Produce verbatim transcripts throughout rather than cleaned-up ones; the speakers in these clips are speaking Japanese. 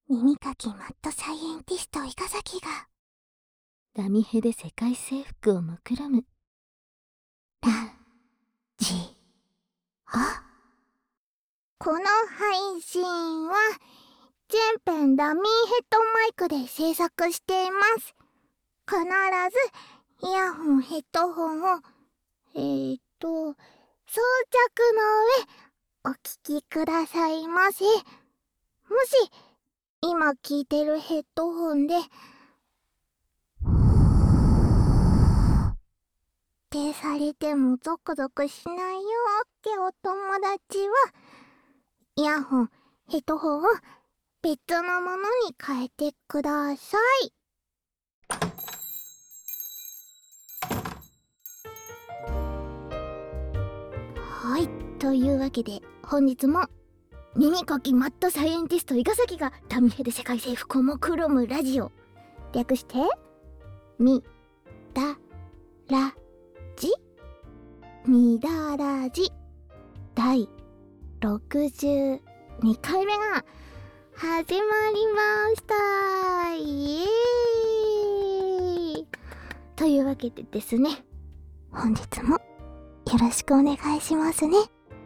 耳かきマッドサイエンティスト伊賀崎がダミヘで世界征服を目論むラジオ。この配信は全編ダミーヘッドマイクで制作しています。必ずイヤホンヘッドホンをえー、っと装着の上お聞きくださいませ。もし今聞いてるヘッドホンでってされてもゾクゾクしないよってお友達はイヤホンヘッドホンを別のものに変えてください。はい、というわけで本日も耳かきマッドサイエンティスト伊賀崎がダミヘで世界征服を目論むラジオ、略してみだらじみだらじだいろくじゅうにかいめが始まりました。イエーイというわけでですね、本日もよろしくお願いしますね。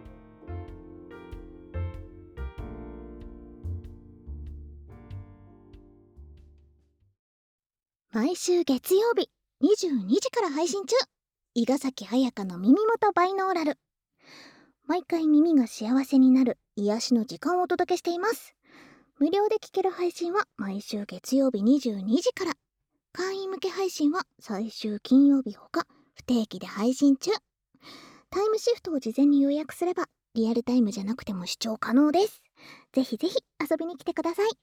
毎週月曜日にじゅうにじから配信中、伊賀崎彩香の耳元バイノーラル。毎回耳が幸せになる癒しの時間をお届けしています。無料で聴ける配信は毎週月曜日にじゅうにじから、会員向け配信は最終金曜日ほか不定期で配信中。タイムシフトを事前に予約すればリアルタイムじゃなくても視聴可能です。ぜひぜひ遊びに来てください。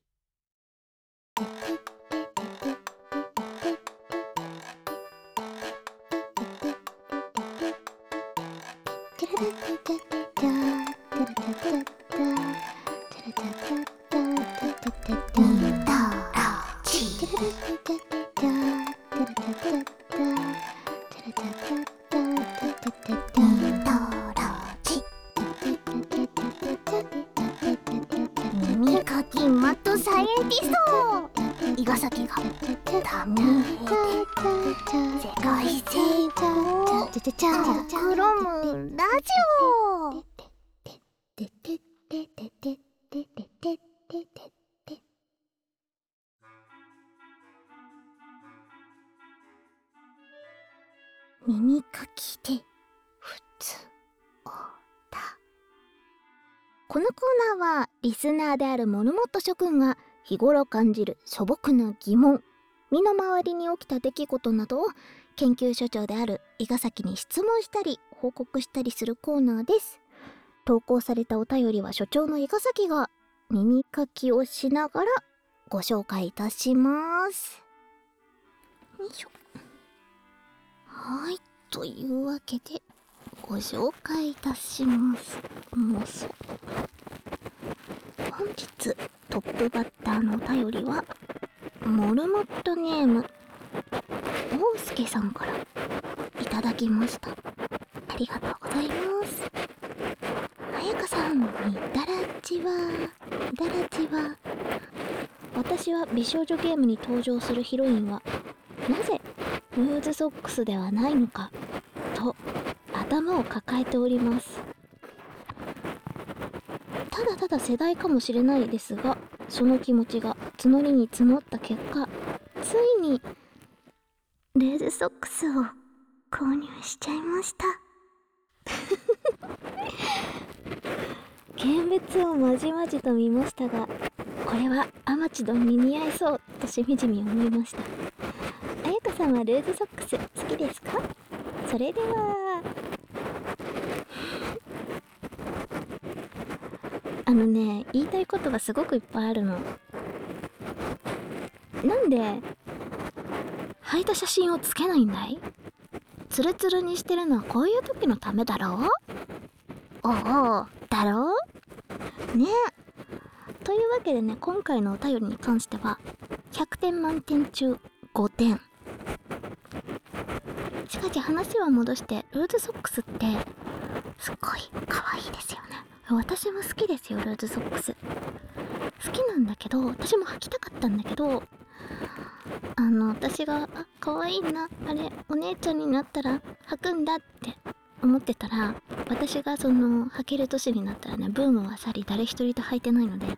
耳かきマッドサイエンティスト伊賀崎がダミーヘで世界征服を目論むラジオ。耳かきでふつおた。このコーナーはリスナーであるモルモット諸君が日頃感じる素朴な疑問、身の回りに起きた出来事などを研究所長である伊賀崎に質問したり報告したりするコーナーです。投稿されたお便りは所長の伊賀崎が耳かきをしながらご紹介いたします。よいしょ。はい、というわけでご紹介いたします。もうそう。本日トップバッターのお便りはモルモットネーム大輔さんからいただきました。ありがとうございます。彩香さん、みだらちはみだらちは私は美少女ゲームに登場するヒロインはなぜルーズソックスではないのかと頭を抱えております。ただただ世代かもしれないですが、その気持ちが募りに募った結果、ついにルーズソックスを購入しちゃいました。現物をまじまじと見ましたが、これはアマチドンに似合いそうとしみじみ思いました。彩香さんはルーズソックス好きですか？それではあのね、言いたいことがすごくいっぱいあるの。なんで履いた写真をつけないんだい？ツルツルにしてるのはこういう時のためだろう？おお、だろうね。というわけでね、今回のお便りに関してはひゃくてん満点中ごてん。しかし話は戻して、ルーズソックスってすっごい可愛いですよね。私も好きですよ、ルーズソックス。 好きなんだけど、私も履きたかったんだけど、あの私があ可愛いな、あれお姉ちゃんになったら履くんだって思ってたら、私がその履ける年になったらね、ブームは去り誰一人と履いてないので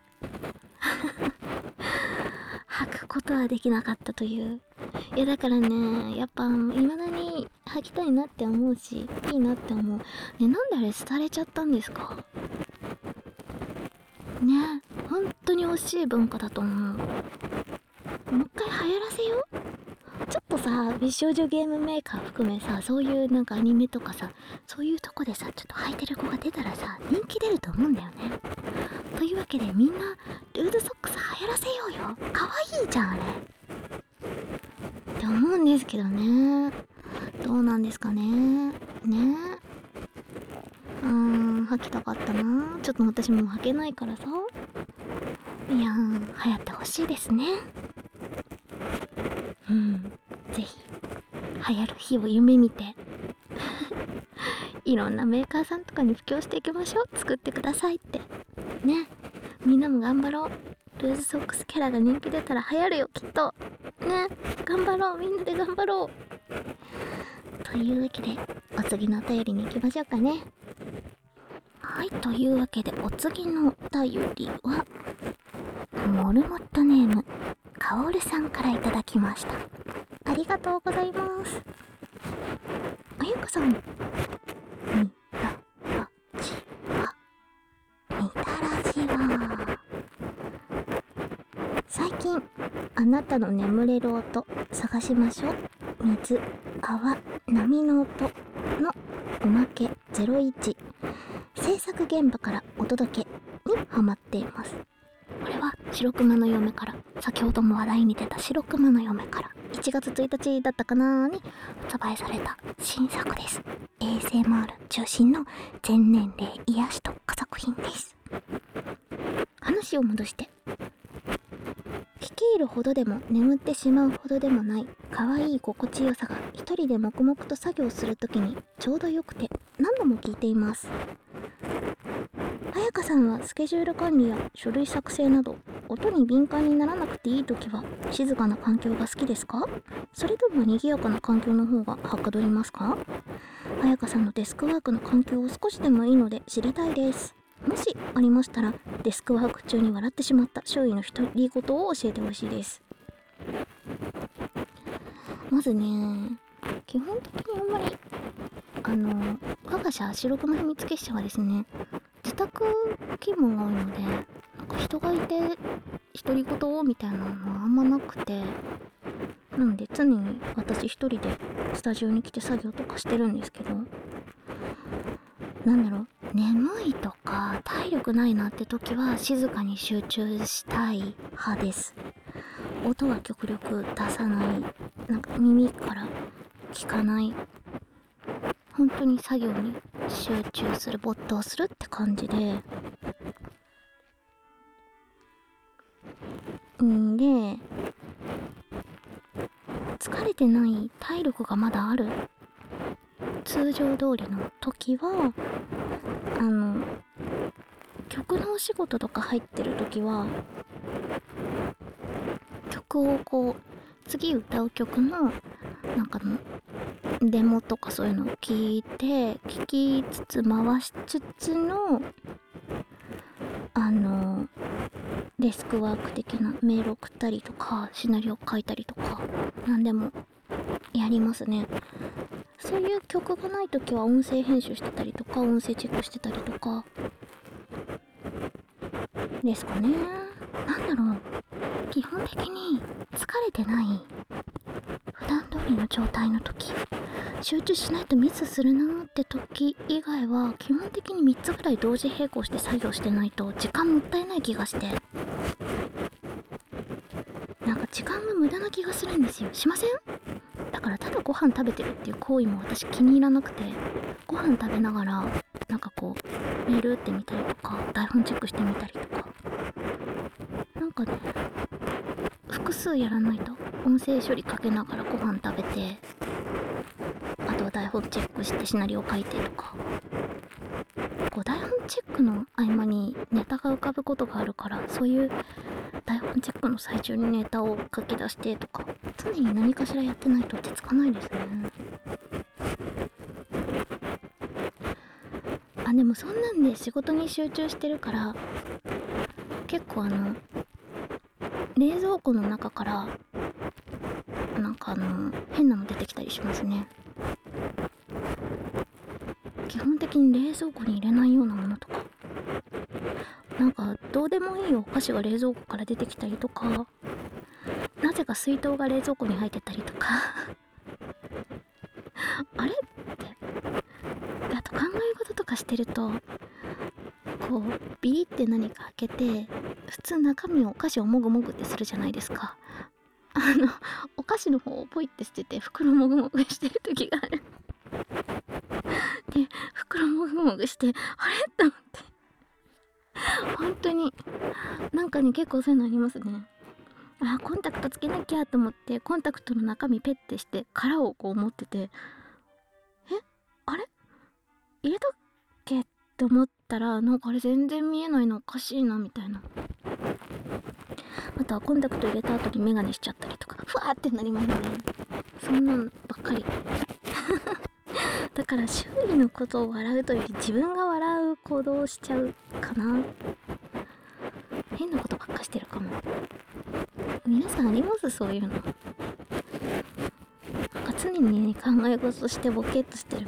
履くことはできなかったという。いやだからね、やっぱ未だに履きたいなって思うし、いいなって思うね。なんであれ廃れちゃったんですかね。本当に惜しい文化だと思う。もう一回流行らせよう。ちょっとさ、美少女ゲームメーカー含めさ、そういうなんかアニメとかさ、そういうとこでさ、ちょっと履いてる子が出たらさ、人気出ると思うんだよね。というわけでみんなルーズソックス流行らせようよ。かわいいじゃんあれって思うんですけどね。どうなんですかね。ねうーん、履きたかったな。ちょっと私もう履けないからさ。いやー、流行ってほしいですね。うん、ぜひ流行る日を夢見ていろんなメーカーさんとかに布教していきましょう。作ってくださいってね。みんなも頑張ろう。ルーズソックスキャラが人気出たら流行るよ、きっとね。頑張ろう、みんなで頑張ろう。というわけでお次のお便りに行きましょうかね。はい、というわけでお次のお便りはモルモットネームかおるさんからいただきました。ありがとうございます。あゆかさん、みたらじはみたらじは最近あなたの眠れる音探しましょう。水、泡、波の音のおまけゼロイチ制作現場からお届けにハマっています。これは白熊の嫁から、先ほども話題に出た白熊の嫁からいちがつついたちだったかなーに発売された新作です。 エーエスエムアール 中心の全年齢癒し特化作品です。話を戻して、聞き入るほどでも眠ってしまうほどでもない可愛い心地よさが一人で黙々と作業するときにちょうどよくて何度も聞いています。彩香さんはスケジュール管理や書類作成など音に敏感にならなくていいときは静かな環境が好きですか？それとも賑やかな環境の方がはかどりますか？彩香さんのデスクワークの環境を少しでもいいので知りたいです。もしありましたらデスクワーク中に笑ってしまった周囲の独り言を教えてほしいです。まずね、基本的にあんまりあの我が社白熊秘密結社はですね、自宅勤務が多いので、なんか人がいて独り言をみたいなのはあんまなくて、なので常に私一人でスタジオに来て作業とかしてるんですけど、なんだろう、眠いとか体力ないなって時は静かに集中したい派です。音は極力出さない、なんか耳から聞かない、本当に作業に集中する、没頭するって感じで、んで疲れてない、体力がまだある通常通りの時は、あの曲のお仕事とか入ってる時は曲をこう次歌う曲のなんかのデモとかそういうのを聞いて、聞きつつ回しつつのあのデスクワーク的なメール送ったりとかシナリオ書いたりとか何でもやりますね。そういう曲がない時は音声編集してたりとか音声チェックしてたりとかですかね。なんだろう、基本的に疲れてない普段通りの状態の時、集中しないとミスするなーって時以外は基本的にみっつぐらい同時並行して作業してないと時間もったいない気がして、なんか時間が無駄な気がするんですよ。しません？だからただご飯食べてるっていう行為も私気に入らなくて、ご飯食べながらなんかこうメール打ってみたりとか台本チェックしてみたりとか、なんかね複数やらないと、音声処理かけながらご飯食べて、あとは台本チェックしてシナリオ書いてとか、こう台本チェックの合間にネタが浮かぶことがあるから、 そういう台本チェックの最中にネタを書き出してとか、常に何かしらやってないと落ち着かないですね。あ、でもそんなんで仕事に集中してるから結構あの冷蔵庫の中からなんかあの変なの出てきたりしますね。基本的に冷蔵庫に入れないようなものとか、なんかどうでもいいお菓子が冷蔵庫から出てきたりとか、なぜか水筒が冷蔵庫に入ってたりとかあれって、あと考え事とかしてるとこうビリって何か開けて、普通中身お菓子をもぐもぐってするじゃないですか。あのお菓子の方をポイって捨てて袋もぐもぐしてる時があるで袋もぐもぐして、あれと思って本当になんかね結構そういうのありますね。あ、コンタクトつけなきゃと思ってコンタクトの中身ペッてして殻をこう持ってて、えあれ入れたっけって思ったら、なんかあれ全然見えないのおかしいなみたいな。あとはコンタクト入れた後にメガネしちゃったりとかふわーってなりますね。そんなのばっかりだから周囲のことを笑うというより自分が笑う行動をしちゃうかな。変なことばっかしてるかも。皆さんあります？そういうの。なんか常にね考え事してボケっとしてる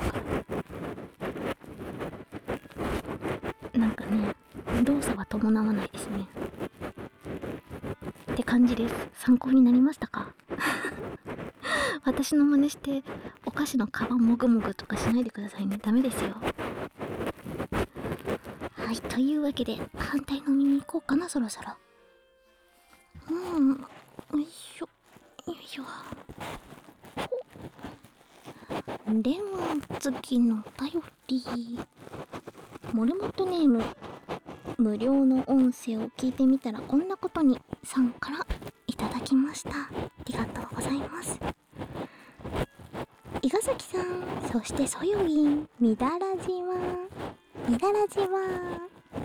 からなんかね動作は伴わないですねって感じです。参考になりましたか？私の真似してお菓子の皮もぐもぐとかしないでくださいね。ダメですよ。はい、というわけで反対の耳行こうかな、そろそろ。うんよいしょよいしょ。では次のお便り、モルモットネーム、無料の音声を聞いてみたらこんなことにさんからいただきました。ありがとうございます。伊賀崎さん、そしてそよぎん、みだらじはみだらじは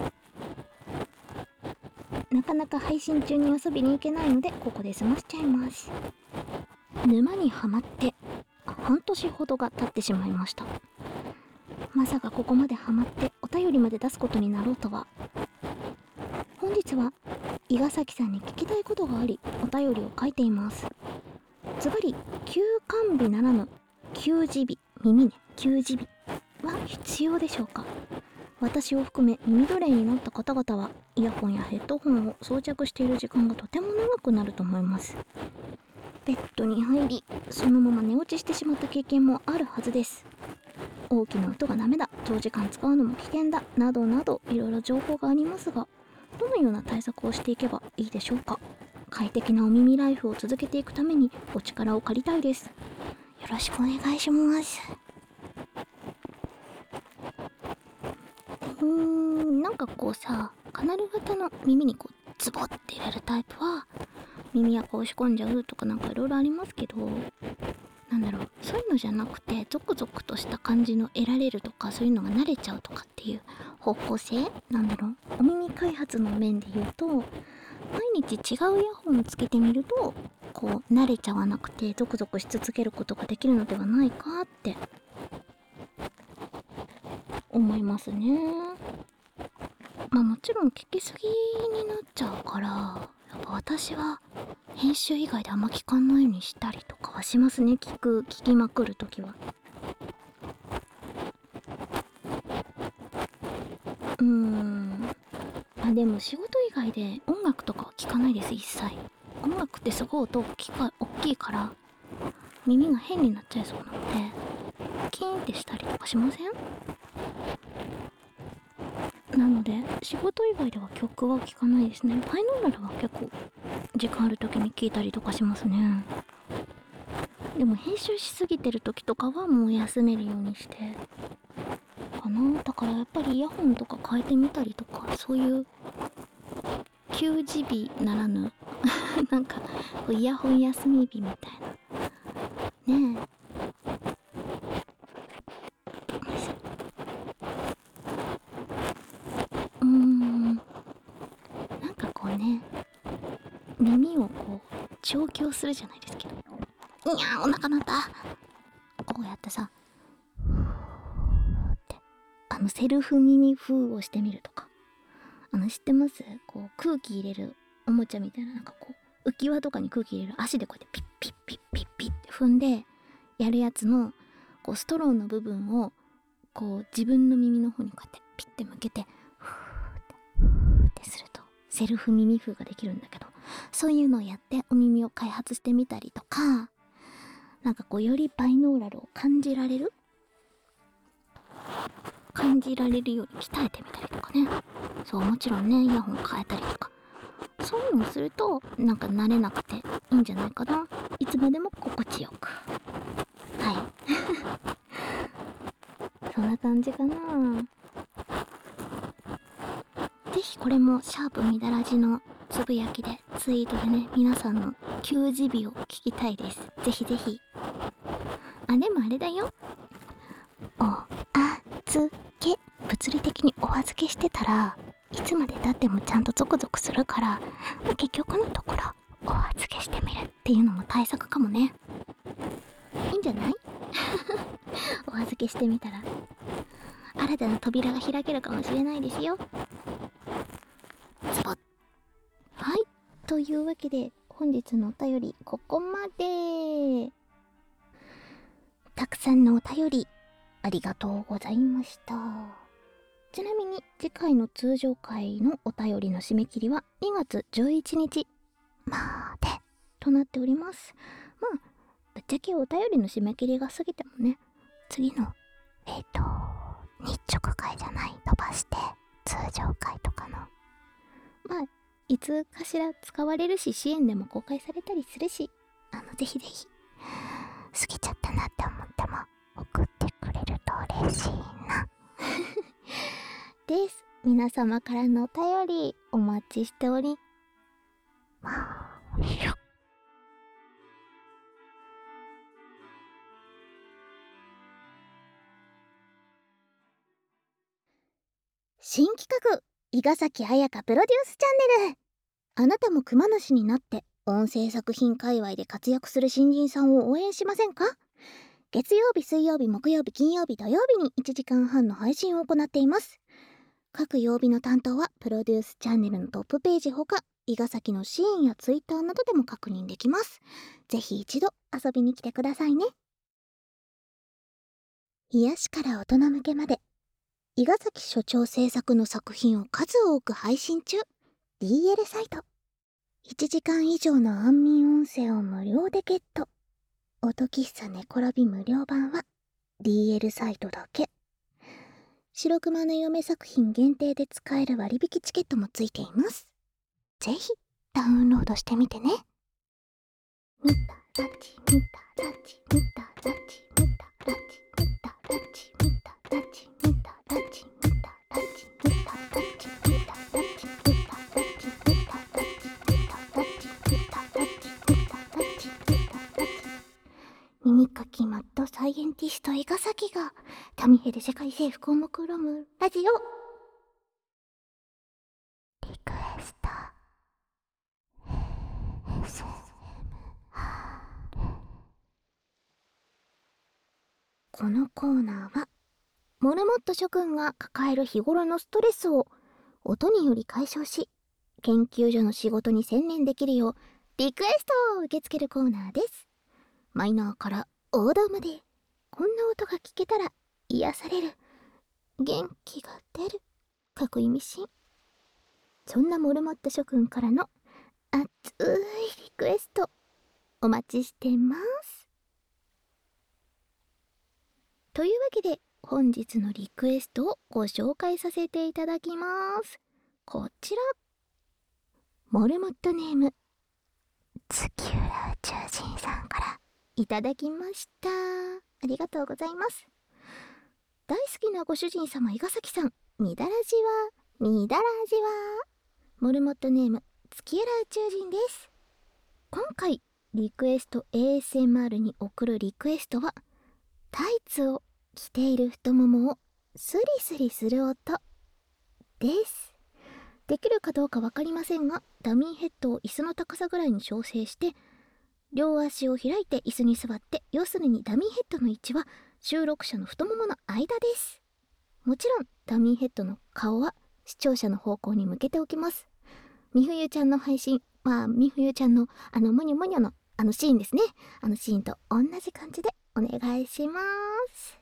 なかなか配信中に遊びに行けないのでここで済ましちゃいます。沼にはまって半年ほどが経ってしまいました。まさかここまでハマってお便りまで出すことになろうとは。本日は伊賀崎さんに聞きたいことがありお便りを書いています。ズバリ休館日ならぬ休耳日、耳ね、休耳日は必要でしょうか。私を含め耳奴隷になった方々はイヤホンやヘッドホンを装着している時間がとても長くなると思います。ベッドに入りそのまま寝落ちしてしまった経験もあるはずです。大きな音がダメだ、長時間使うのも危険だなどなどいろいろ情報がありますが、どのような対策をしていけばいいでしょうか。快適なお耳ライフを続けていくためにお力を借りたいです。よろしくお願いします。うーんなんかこうさ、カナル型の耳にこうズボって入れるタイプは耳や押し込んじゃうとかなんかいろいろありますけど、なんだろう、そういうのじゃなくてゾクゾクとした感じの得られるとか、そういうのが慣れちゃうとかっていう方向性なんだろう。お耳開発の面で言うと、毎日違うイヤホンをつけてみるとこう慣れちゃわなくてゾクゾクし続けることができるのではないかって思いますね。まあもちろん聞きすぎになっちゃうから、やっぱ私は編集以外であんま聞かないようにしたりとかはしますね。聞く聞きまくるときは。うーんあでも仕事以外で音楽とかは聞かないです、一切。音楽ってすごい音大きか大きいから耳が変になっちゃいそうなのでキーンってしたりとかしません？なので仕事以外では曲は聴かないですね。バイノーラルは結構時間ある時に聴いたりとかしますね。でも編集しすぎてる時とかはもう休めるようにしてかな。だからやっぱりイヤホンとか変えてみたりとか、そういう休止日ならぬなんかイヤホン休み日みたいなねえ。うーんなんかこうね、 耳をこう調教するじゃないですけど、いやーお腹鳴った、こうやってさってあのセルフ耳風をしてみるとか、あの知ってます？こう空気入れるおもちゃみたいな、なんかこう浮き輪とかに空気入れる足でこうやってピッピッピッピッピッって踏んでやるやつのこうストローの部分をこう自分の耳の方にこうやってピッて向けてフーってフーってするとセルフ耳風ができるんだけど、そういうのをやってお耳を開発してみたりとか、なんかこうよりバイノーラルを感じられる感じられるように鍛えてみたりとかね。そう、もちろんねイヤホン変えたりとか、そういうのをするとなんか慣れなくていいんじゃないかな。いつまでも心地よく。はいそんな感じかな。ぜひこれもシャープみだらじのつぶやきでツイートでね、皆さんの給仕日を聞きたいです。ぜひぜひ。あ、でもあれだよ、お預け、物理的にお預けしてたらいつまで経ってもちゃんとゾクゾクするから、まあ、結局のところお預けしてみるっていうのも対策かもね。いいんじゃないお預けしてみたら新たな扉が開けるかもしれないですよ。ズボッ。はい、というわけで本日のお便りここまで。たくさんのお便りありがとうございました。ちなみに次回の通常回のお便りの締め切りはにがつじゅういちにちまでとなっております。まあぶっちゃけお便りの締め切りが過ぎてもね、次のえっと日直回じゃない、飛ばして通常回とかのまあいつかしら使われるし、支援でも公開されたりするし、あのぜひぜひ過ぎちゃったなって思っても送ってくれると嬉しいなです。皆様からのお便りお待ちしておりますよ。新企画、伊賀崎彩香プロデュースチャンネル。あなたも熊主になって音声作品界隈で活躍する新人さんを応援しませんか？月曜日、水曜日、木曜日、金曜日、土曜日にいちじかんはんの配信を行っています。各曜日の担当はプロデュースチャンネルのトップページほか、伊賀崎のシーンやツイッターなどでも確認できます。ぜひ一度遊びに来てくださいね。癒しから大人向けまで、伊賀崎所長制作の作品を数多く配信中。 ディーエル サイト、いちじかん以上の安眠音声を無料でゲット。音喫茶寝転び無料版は ディーエル サイトだけ。白熊の嫁作品限定で使える割引チケットもついています。ぜひダウンロードしてみてね。見たラチ見たラチ見たラチ見たラチ見たラチ見たラチ見たラチ見たラチ見たラチ見たラチ見たラチ見たラチ見たラチ見たラチ見たラチ見たラチ。耳かきマッドサイエンティスト伊賀崎がタミヘで世界征服を目論むラジオ。リクエストこのコーナーはモルモット諸君が抱える日頃のストレスを音により解消し、研究所の仕事に専念できるようリクエストを受け付けるコーナーです。マイナーからオーダーまで、こんな音が聞けたら癒される、元気が出る、かっこいいミシン。そんなモルモット諸君からの熱いリクエストお待ちしてます。というわけで本日のリクエストをご紹介させていただきます。こちら、モルモットネーム月浦宇宙人さんからいただきました。ありがとうございます。大好きなご主人様伊賀崎さん、みだらじはみだらじは。モルモットネーム月浦宇宙人です。今回リクエスト エーエスエムアール に送るリクエストは、タイツを着ている太ももをスリスリする音です。 できるかどうか分かりませんが、ダミーヘッドを椅子の高さぐらいに調整して、両足を開いて椅子に座って、要するにダミーヘッドの位置は収録者の太ももの間です。もちろんダミーヘッドの顔は視聴者の方向に向けておきます。みふゆちゃんの配信、まあみふゆちゃんのあのむにょむにょのあのシーンですね。あのシーンと同じ感じでお願いします。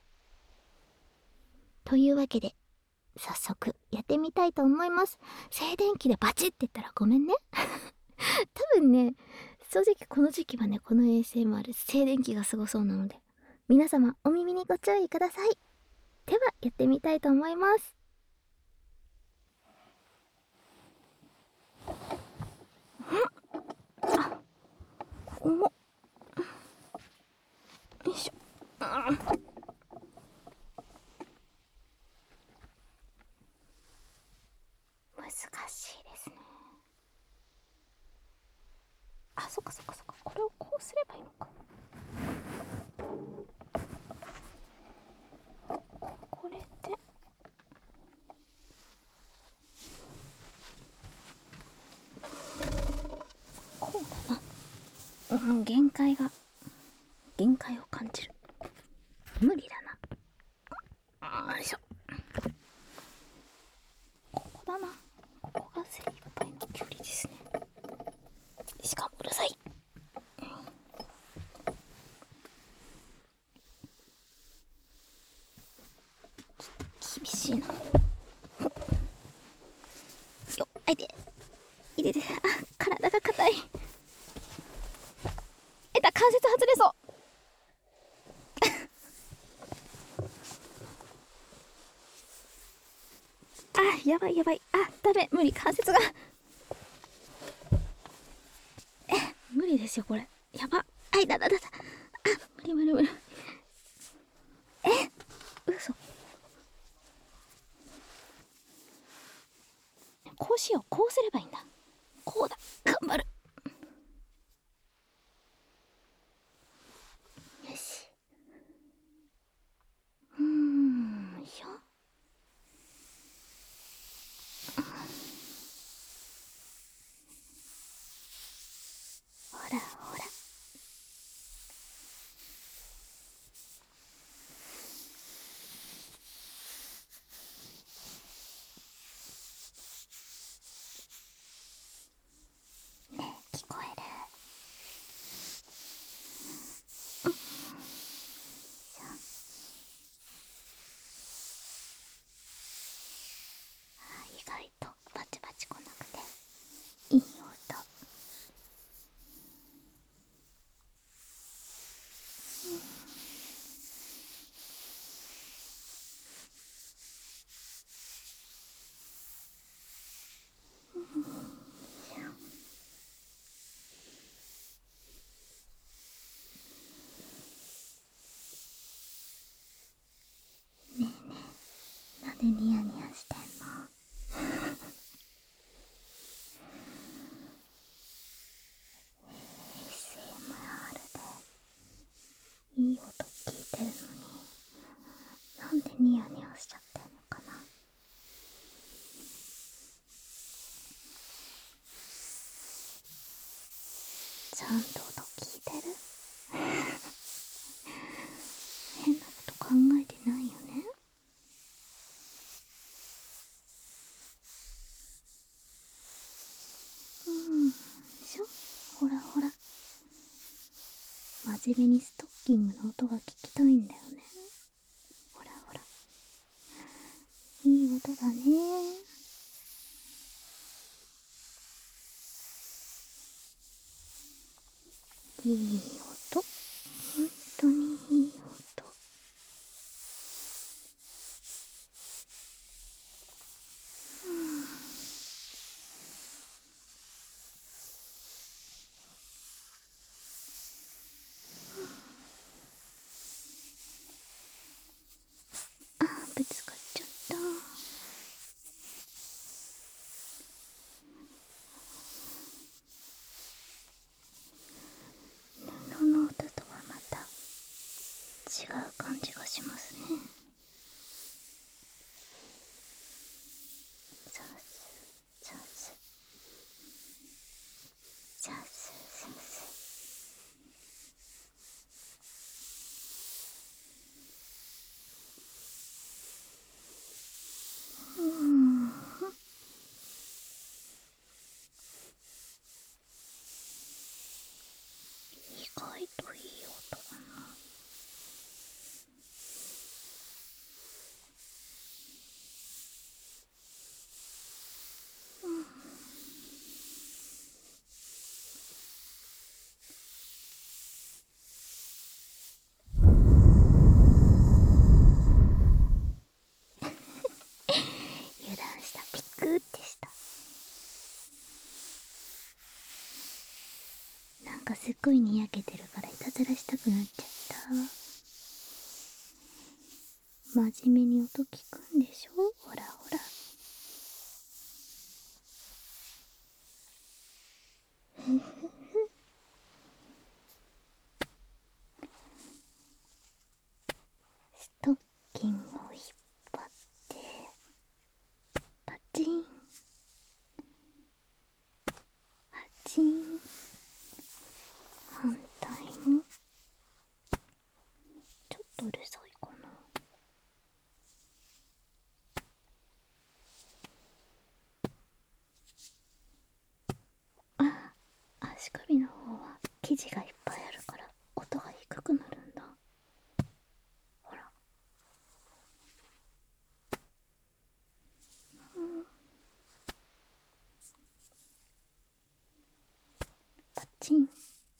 というわけで早速やってみたいと思います。静電気でバチッって言ったらごめんね。多分ね、正直この時期はね、この エーエスエムアール 静電気がすごそうなので、皆様お耳にご注意ください。ではやってみたいと思います。あ、重っ。よいしょ。難しいですね。あ、そっかそっかそっか。これをこうすればいいのか。これでこうだな。うん、限界が限界を感じる。無理だな。よいしょ。ここだな。ここが精一杯の距離ですね。しかもうるさい。厳しいな。よっ、あいて、いてて、あ、体が硬い。えた、関節外れそう。あ、やばいやばい。あ、ダメ、無理、関節が。え、無理ですよ、これ。やば。あいだだだだ。あ、無理無理無理。え、嘘。こうしよう、こうすればいいんだ。こうだ、頑張る。よし。うーん、よいしょ。ほらほら。ねえ、聞こえる？うん。じゃあ、意外とバチバチ来なくていい音。ねえねえ、なんでニヤニヤしてんの？ エーエスエムアール でいい音聞いてるのに、なんでニヤニヤしちゃってんのかな。ちゃんと音聞いてる？変なこと考えてないよね？うん、でしょ？ほらほら。真面目にストッキングの音が聞きたいんだよね。ほらほら。いい音だね。いい音。本当にいい音。うん。あ、ぶつかっちゃった。布の音とはまた違う感じがしますね。さすさいといい音だな。うん。油断した。ピクーってした。なんかすっごいにやけてるからいたずらしたくなっちゃった。真面目に音聞くんでしょ。ほらほら。ストッキングを引っ張ってパチンパチン。反対もちょっとうるさいかな。あ、足首の方は生地がいっぱいあるから音が低くなるんだ。ほら。うん、パチン。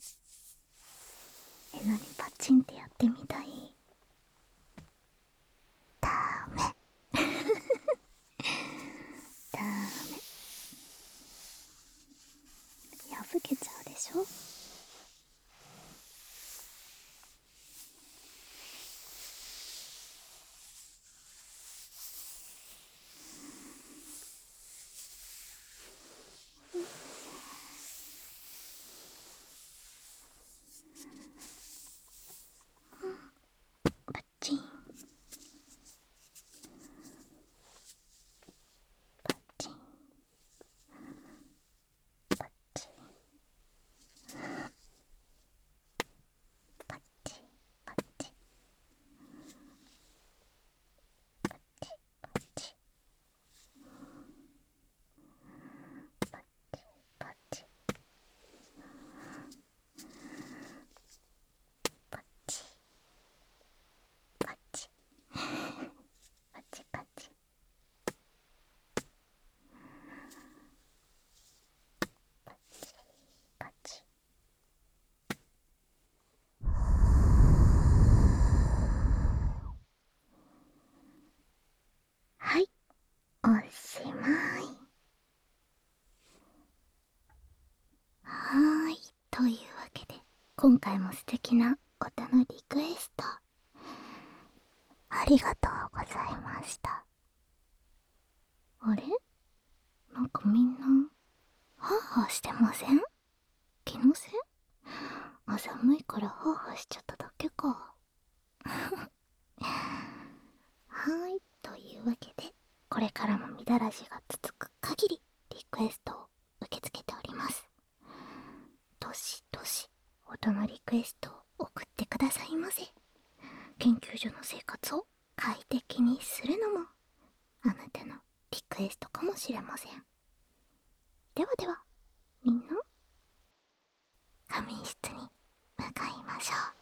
え、なにパチンってやってみたい？ダメダメ。破けちゃうでしょ。パチンパチンパチンパチンパチンパチパチパチパチパチパチパチパチ。パチ。はい、おしまい。はーい、というわけで今回も素敵な音のリクエストありがとうございました。あれ、なんかみんなハーハーしてません？気のせい？あ、寒いからハーハーしちゃっただけか。はーい、というわけでこれからもみだらじが続く限りリクエストを受け付けております。どしどし音のリクエストを送ってくださいませ。研究所の生活を快適にするのもあなたのリクエストかもしれません。ではでは、みんな仮眠室に向かいましょう。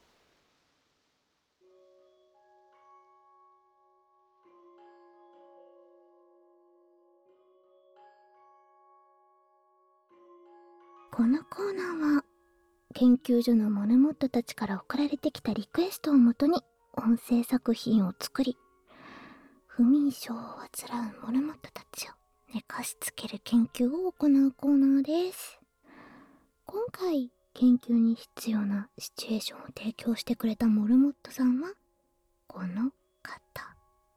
このコーナーは研究所のモルモットたちから送られてきたリクエストをもとに音声作品を作り、不眠症を患うモルモットたちを寝かしつける研究を行うコーナーです。今回研究に必要なシチュエーションを提供してくれたモルモットさんはこの方。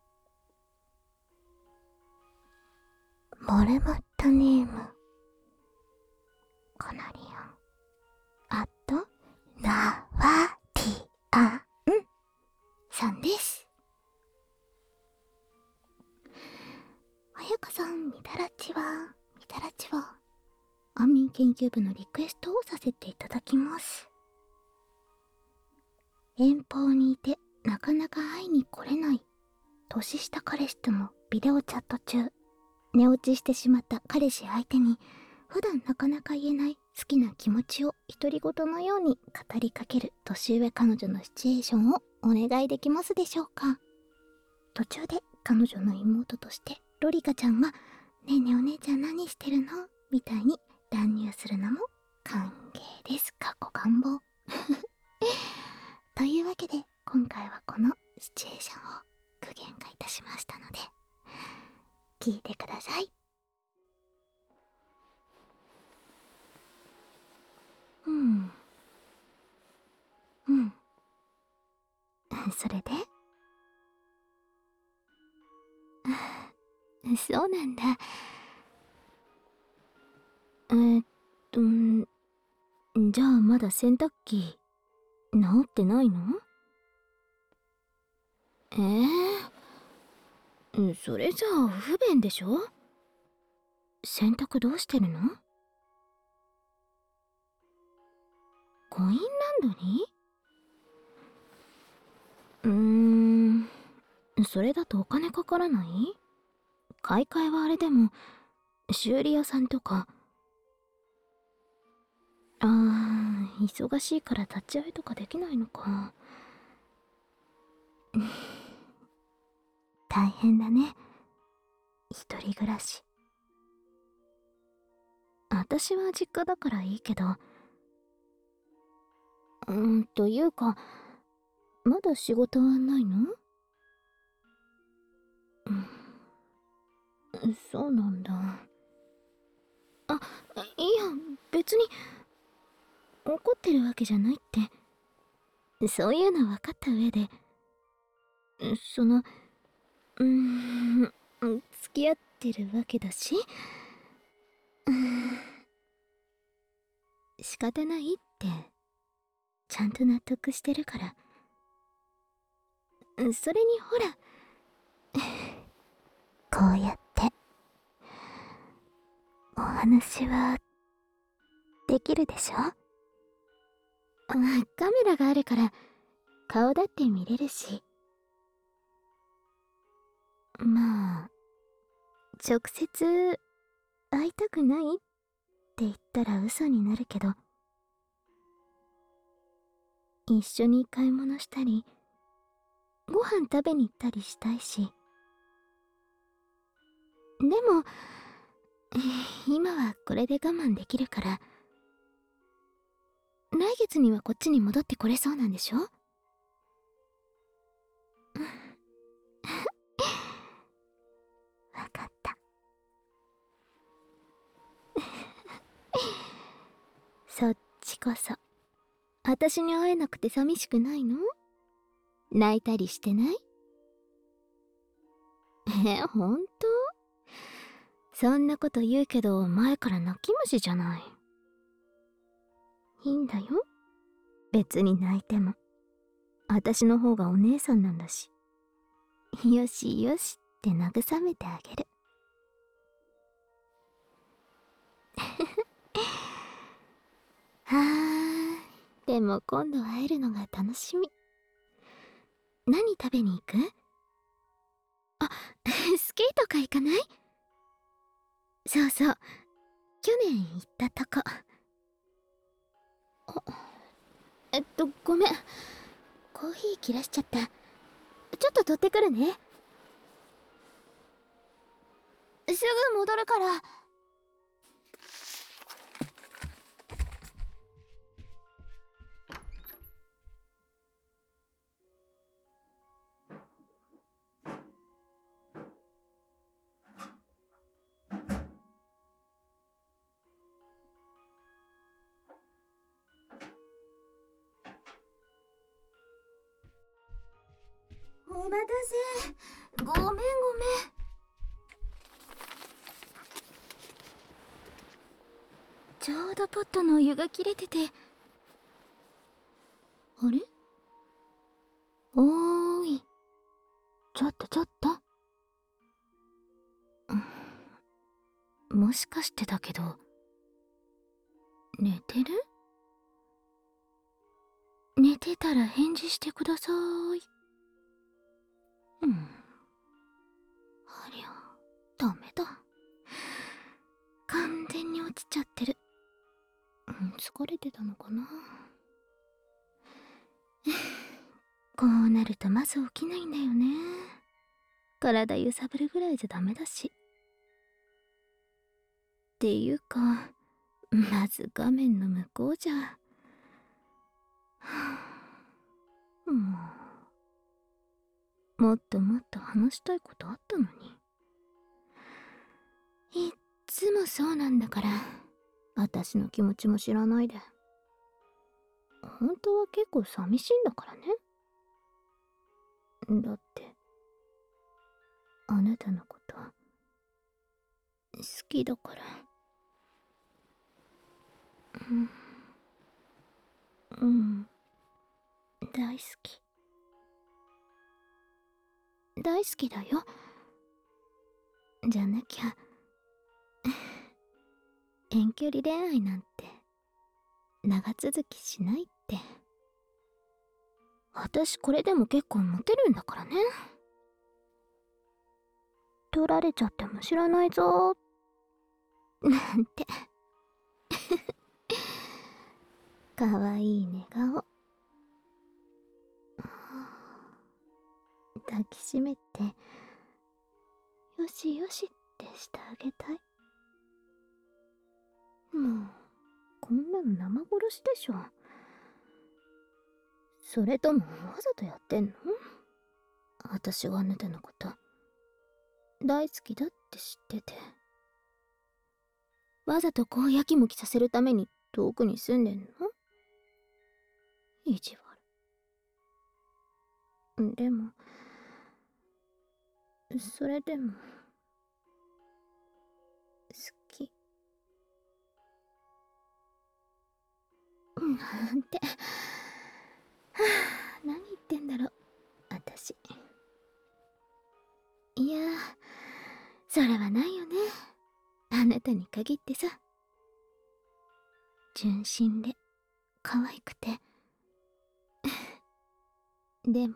モルモットネームカナリアンあとナワティアンさんです。あやかさん、みたらちはみたらちは安眠研究部のリクエストをさせていただきます。遠方にいてなかなか会いに来れない年下彼氏とのビデオチャット中、寝落ちしてしまった彼氏相手に普段なかなか言えない好きな気持ちを独り言のように語りかける年上彼女のシチュエーションをお願いできますでしょうか。途中で彼女の妹としてロリカちゃんが「ねえねえお姉ちゃん何してるの?」みたいに乱入するのも歓迎です。過去願望というわけで今回はこのシチュエーションを具現化いたしましたので聞いてください。うんうんそれでそうなんだ。えー、っとんじゃあまだ洗濯機治ってないの？えー、それじゃあ不便でしょ？洗濯どうしてるの？コインランドリー？うーん、それだとお金かからない？買い替えはあれでも修理屋さんとか。あー、忙しいから立ち会いとかできないのか。大変だね、一人暮らし。私は実家だからいいけど、うーんというかまだ仕事はないの？うん、そうなんだ。あ、いや別に怒ってるわけじゃないって。そういうの分かった上で、そのうーん付き合ってるわけだし、うーん仕方ないってちゃんと納得してるから。それにほらこうやってお話はできるでしょ。 カメラがあるから顔だって見れるし。まあ直接会いたくないって言ったら嘘になるけど、一緒に買い物したりご飯食べに行ったりしたいし。でも今はこれで我慢できるから、来月にはこっちに戻ってこれそうなんでしょ？ わかった。 そっちこそ私に会えなくて寂しくないの？泣いたりしてない？え、ほんと？そんなこと言うけど前から泣き虫じゃない。いいんだよ、別に泣いても。私の方がお姉さんなんだし。よしよしって慰めてあげる。はー、でも今度会えるのが楽しみ。何食べに行く？あ、スキーとか行かない？そうそう、去年行ったとこ。あ、えっとごめん、コーヒー切らしちゃった。ちょっと取ってくるね。すぐ戻るから。お待たせ。ごめんごめん。ちょうどポットのお湯が切れてて。あれ？おーい、ちょっとちょっと、もしかしてだけど寝てる？寝てたら返事してください。うん、ありゃダメだ、完全に落ちちゃってる。 疲れてたのかな。 こうなるとまず起きないんだよね。体揺さぶるぐらいじゃダメだし。っていうか、まず画面の向こうじゃ。もう、もっともっと話したいことあったのに。いっつもそうなんだから、 私の気持ちも知らないで。本当は結構寂しいんだからね。だって、あなたのこと好きだから。うんうん大好き。 大好きだよ。じゃなきゃ遠距離恋愛なんて長続きしないって。私これでも結構モテるんだからね。 取られちゃっても知らないぞなんてかわいい寝顔。抱きしめてよしよしってしてあげたい。 もうこんなの生殺しでしょ。それともわざとやってんの？私があなたのこと大好きだって知ってて、わざとこうやきもきさせるために遠くに住んでんの？意地悪。でもそれでも好きなんてはあ、何言ってんだろ私。いや、それはないよね。あなたに限ってさ。純真で可愛くてでも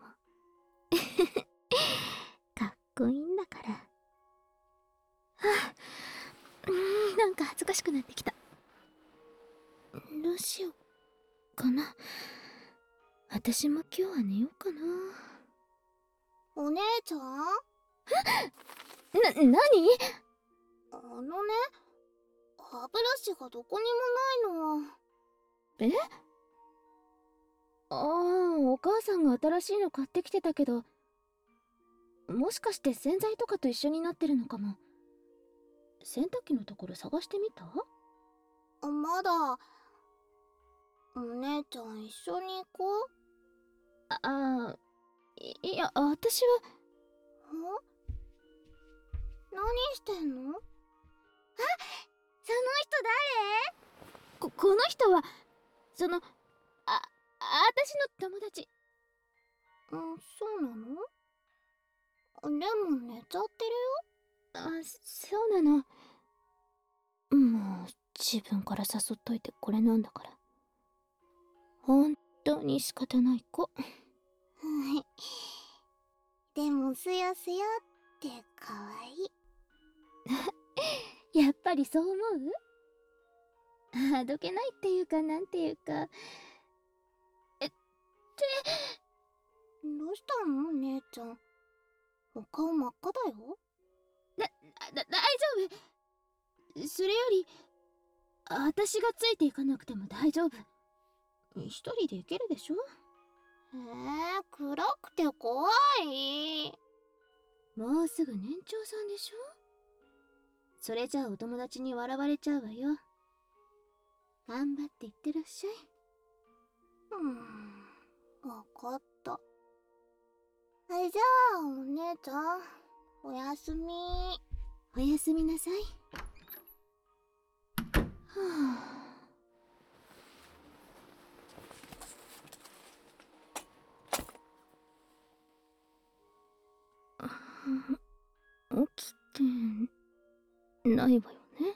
かっこいいんだから。はあ、うーん、なんか恥ずかしくなってきた。どうしようかな。私も今日は寝ようかな。 お姉ちゃん？ な、なに？ あのね、歯ブラシがどこにもないの。 え？ああ、お母さんが新しいの買ってきてたけど、もしかして洗剤とかと一緒になってるのかも。洗濯機のところ探してみた？ まだ。お姉ちゃん一緒に行こう。 ああ、い、いや、私は。 ん？何してんの？あ、その人誰？ こ、この人は、その、あ、私の友達。 うん、そうなの？でも寝ちゃってるよ。 あ、そうなの。もう、自分から誘っといてこれなんだから。本当に仕方ない子。 でもすやすやってかわいい。やっぱりそう思う？あどけないっていうか、なんていうか。え、って。 どうしたの姉ちゃん。お顔真っ赤だよ。 だ、だ、大丈夫。それより、私がついていかなくても大丈夫。一人で行けるでしょ？ えー、暗くて怖い。 もうすぐ年長さんでしょ？それじゃあお友達に笑われちゃうわよ。頑張って行ってらっしゃい。 うーん、わかった。はい、じゃあお姉ちゃんおやすみ。 おやすみなさい。はあ、起きてないわよね。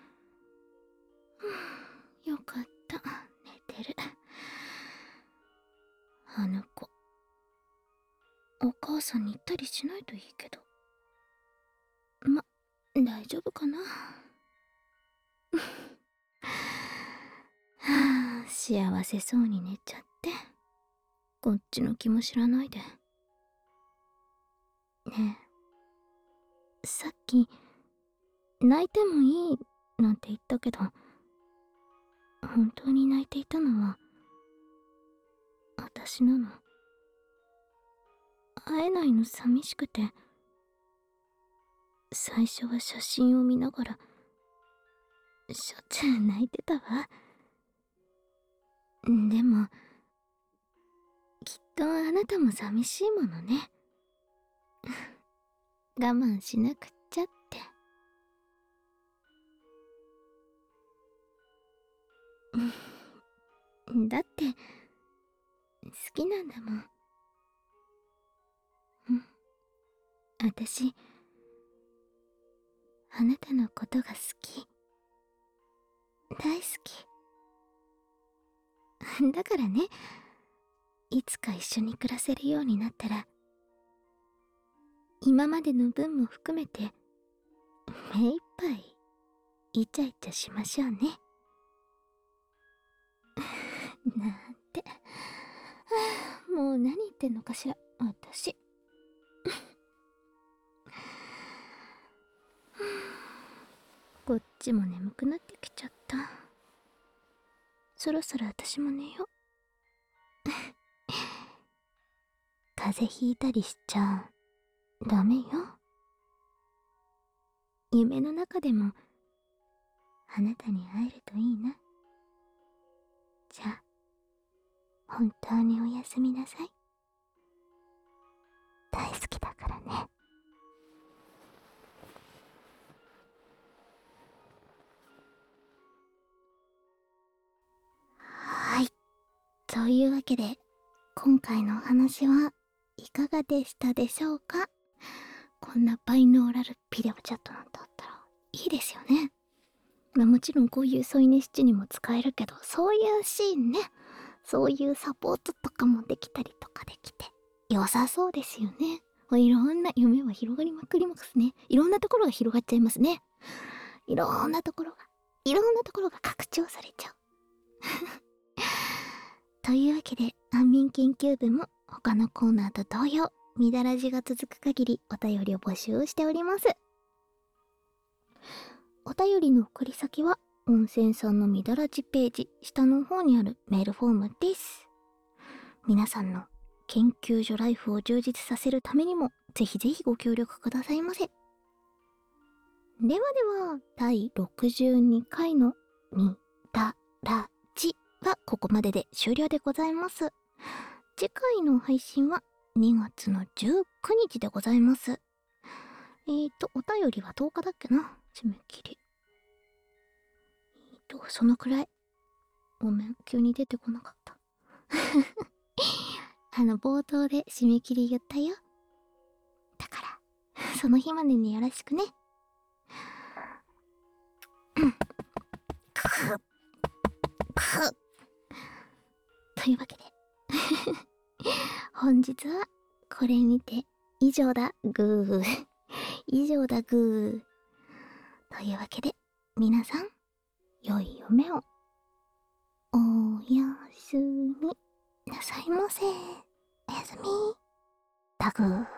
よかった、寝てる。あの子、お母さんに言ったりしないといいけど。ま、大丈夫かな。 幸せそうに寝ちゃって、こっちの気も知らないで。ねえ、さっき泣いてもいいなんて言ったけど、本当に泣いていたのは私なの。会えないの寂しくて、最初は写真を見ながらしょっちゅう泣いてたわ。でもきっとあなたも寂しいものね。我慢しなくっちゃって。だって好きなんだもん。うん、私あなたのことが好き、大好きだからね、いつか一緒に暮らせるようになったら、今までの分も含めて目いっぱいイチャイチャしましょうね。なんて、はあ、もう何言ってんのかしら私。こっちも眠くなってきちゃった。そろそろ私も寝よう。風邪ひいたりしちゃダメよ。夢の中でもあなたに会えるといいな。じゃあ本当におやすみなさい。大好きだからね。はい、というわけで今回のお話はいかがでしたでしょうか。こんなバイノーラルビデオチャットなんてあったらいいですよね。まあ、もちろんこういう添い寝七にも使えるけど、そういうシーンね、そういうサポートとかもできたりとかできて良さそうですよね。いろんな夢は広がりまくりますね。いろんなところが広がっちゃいますね。いろんなところがいろんなところが拡張されちゃう。というわけで安眠研究部も他のコーナーと同様、みだらじが続く限りお便りを募集しております。お便りの送り先は温泉さんのみだらじページ下の方にあるメールフォームです。皆さんの研究所ライフを充実させるためにもぜひぜひご協力くださいませ。ではではだいろくじゅうにかいのみだらじはここまでで終了でございます。次回の配信はにがつのじゅうくにちでございます。えーとお便りはとおかだっけな、締め切り。えーとそのくらい。ごめん、急に出てこなかったあの冒頭で締め切り言ったよ。だからその日までによろしくね。くっくっというわけで本日はこれにて以上だグー以上だグーというわけで皆さん良い夢をおやすみなさいませ。おやすみだぐー。